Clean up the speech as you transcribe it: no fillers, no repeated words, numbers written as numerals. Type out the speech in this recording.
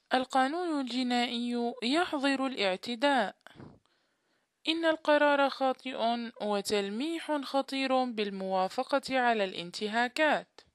القانون الجنائي يحظر الاعتداء. إن القرار خاطئ وتلميح خطير بالموافقة على الانتهاكات.